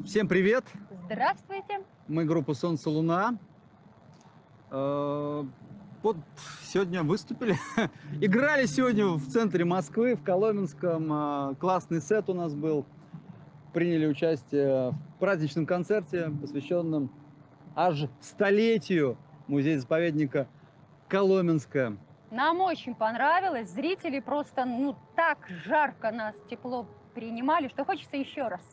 Всем привет! Здравствуйте! Мы группа «Солнце, Луна». Вот сегодня выступили. Играли сегодня в центре Москвы, в Коломенском. Классный сет у нас был. Приняли участие в праздничном концерте, посвященном аж столетию музея-заповедника Коломенское. Нам очень понравилось. Зрители просто так жарко нас, тепло принимали, что хочется еще раз.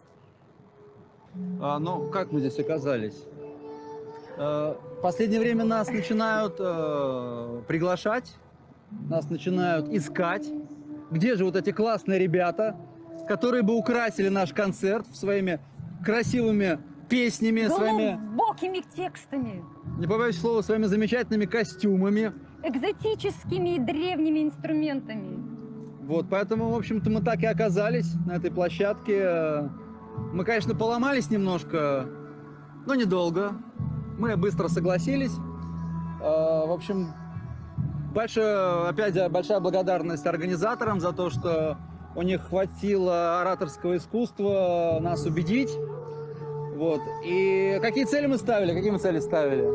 Ну, как мы здесь оказались? В последнее время нас начинают приглашать, нас начинают искать. Где же вот эти классные ребята, которые бы украсили наш концерт своими красивыми песнями, своими... глубокими текстами, Не побоюсь слова, своими замечательными костюмами. экзотическими и древними инструментами. Вот, поэтому, в общем-то, мы так и оказались на этой площадке. Мы, конечно, поломались немножко, но недолго. Мы быстро согласились. В общем, опять большая благодарность организаторам за то, что у них хватило ораторского искусства нас убедить. Вот. И какие цели мы ставили? Какие мы цели ставили?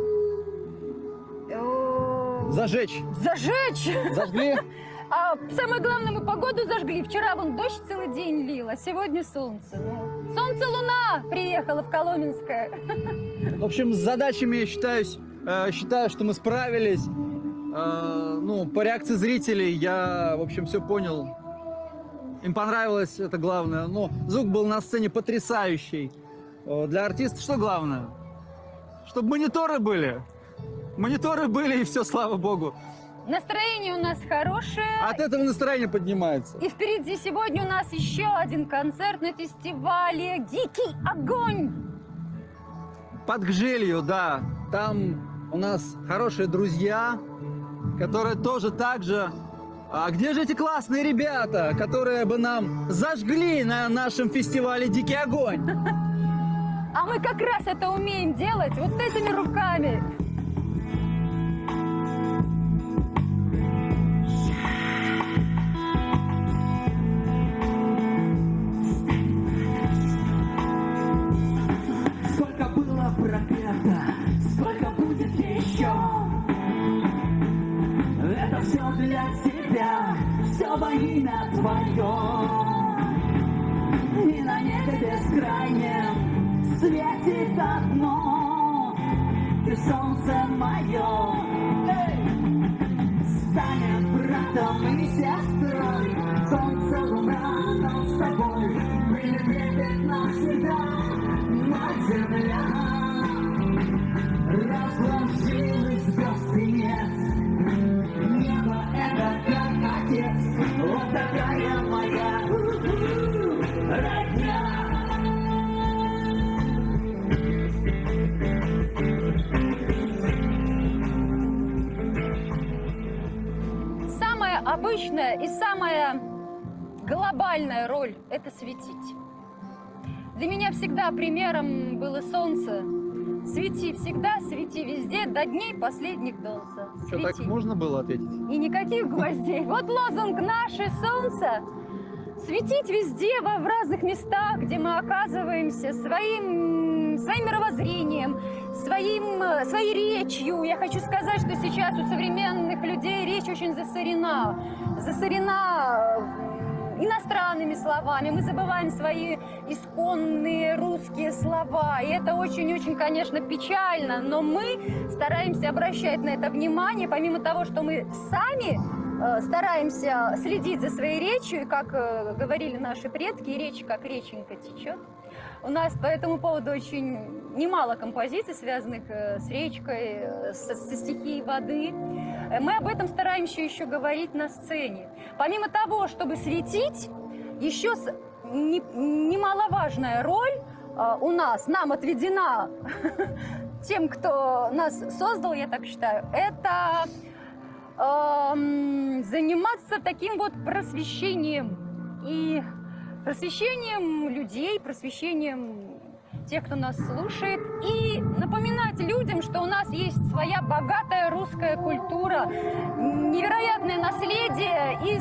Зажечь. Зажечь! Зажгли? А самое главное, мы погоду зажгли. Вчера вон дождь целый день лил, а сегодня солнце. Солнце, луна приехала в Коломенское. В общем, с задачами я считаю, что мы справились. По реакции зрителей я, в общем, все понял. Им понравилось, это главное. Но звук был на сцене потрясающий. Для артиста что главное? Чтобы мониторы были. Мониторы были, и все, слава богу. Настроение у нас хорошее. От этого настроение поднимается. И впереди сегодня у нас еще один концерт на фестивале «Дикий огонь». Под Гжелью, да. Там у нас хорошие друзья, которые тоже так же... А где же эти классные ребята, которые бы нам зажгли на нашем фестивале «Дикий огонь»? А мы как раз это умеем делать вот этими руками. Сколько было проклято, сколько будет еще. Это все для тебя, все во имя твое. И на небе бескрайнем светит одно. Ты солнце мое. Станем братом и сестрой. Солнце, луна, нам с тобой. Прилепит навсегда. Мать земля разложилась звезд и нет. Небо это как отец. Вот такая моя родня. Самая обычная и самая глобальная роль – это светить. Для меня всегда примером было солнце. Свети всегда, свети везде, до дней последних солнца. Что, так можно было ответить? И никаких гвоздей. Вот лозунг «Наше солнце». Светить везде, в разных местах, где мы оказываемся, своим мировоззрением, своей речью. Я хочу сказать, что сейчас у современных людей речь очень засорена иностранными словами. Мы забываем свои исконные русские слова. И это очень-очень, конечно, печально. Но мы стараемся обращать на это внимание, помимо того, что мы сами стараемся следить за своей речью, и, как говорили наши предки, речь как реченька течет. У нас по этому поводу очень немало композиций, связанных с речкой, со стихией воды. Мы об этом стараемся еще говорить на сцене. Помимо того, чтобы светить, еще немаловажная роль нам отведена тем, кто нас создал, я так считаю, это заниматься таким вот просвещением. И просвещением людей, просвещением тех, кто нас слушает, и напоминать людям, что у нас есть своя богатая русская культура, невероятное наследие из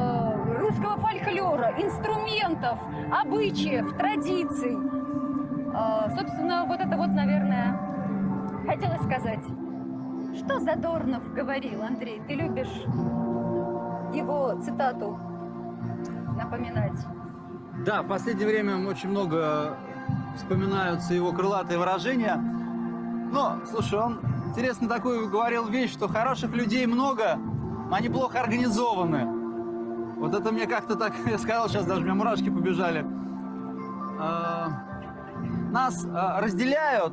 русского фольклора, инструментов, обычаев, традиций. Собственно, вот это вот, наверное, хотелось сказать. Что Задорнов говорил, Андрей? Ты любишь его цитату напоминать? Да, в последнее время очень много вспоминаются его крылатые выражения. Но, слушай, он интересно такую говорил вещь, что хороших людей много, они плохо организованы. Вот это мне как-то так, я сказал, сейчас даже у меня мурашки побежали. Нас разделяют.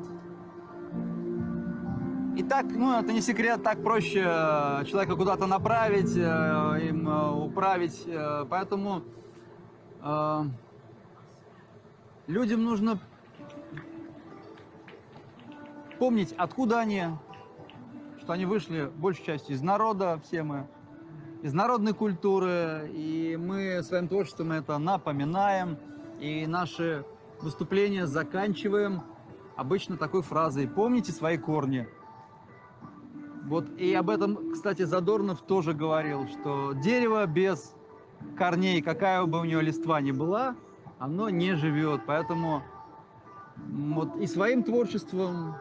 И так, ну, это не секрет, так проще человека куда-то направить, им управить. Поэтому людям нужно помнить, откуда они, что они вышли большей частью из народа, все мы, из народной культуры, и мы своим творчеством это напоминаем, и наши выступления заканчиваем обычно такой фразой: «Помните свои корни». Вот, и об этом, кстати, Задорнов тоже говорил, что дерево без корней, какая бы у него листва ни была, оно не живет. Поэтому вот и своим творчеством,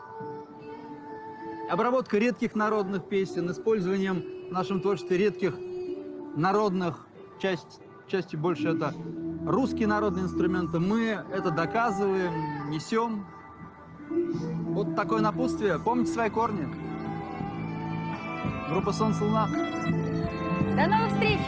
обработка редких народных песен, использованием в нашем творчестве редких народных, частью больше это русские народные инструменты, мы это доказываем, несем. Вот такое напутствие. Помните свои корни. Группа «Солнце, Луна». До новых встреч!